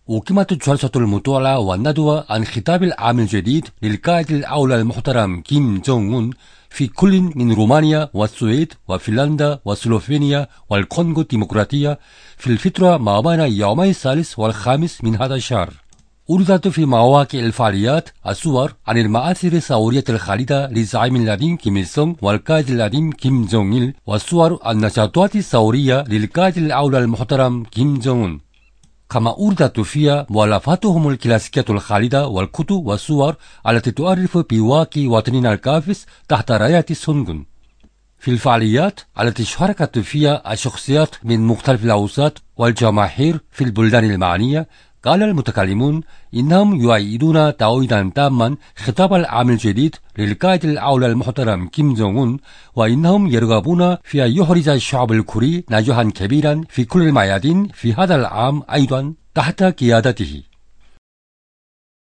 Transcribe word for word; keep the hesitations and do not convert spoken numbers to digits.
وقمة الجلسة المطولة والندوة عن خطاب العام الجديد للقائد الأعلى المحترم كيم جونغ أون في كل من رومانيا والسويد وفنلندا وسلوفينيا والكونغو الديمقراطية في الفترة ما بين يومي الثالث والخامس من هذا الشهر. أوردت في مواقع الفعاليات الصور عن المآثر الثورية الخالدة للزعيم القديم كيم إل سونغ والقائد القديم كيم جونغ إل، والصور النشاطات الثورية للقائد الأعلى المحترم كيم جونغ أون. كما أوردت فيها مؤلفاتهم الكلاسيكية الخالدة والكتب والصور التي تعرف بواقع وطننا الكافس تحت راية سونغون. في الفعاليات التي شاركت فيها الشخصيات من مختلف الأوساط والجماهير في البلدان المعنية، قال المتكلمون إنهم يؤيدون تأييدا تاما خطاب العام الجديد للقائد الأعلى المحترم كيم جونغ أون، وإنهم يرغبون في أن يحرز الشعب الكوري نجاحا كبيرا في كل الميادين في هذا العام أيضا تحت قيادته.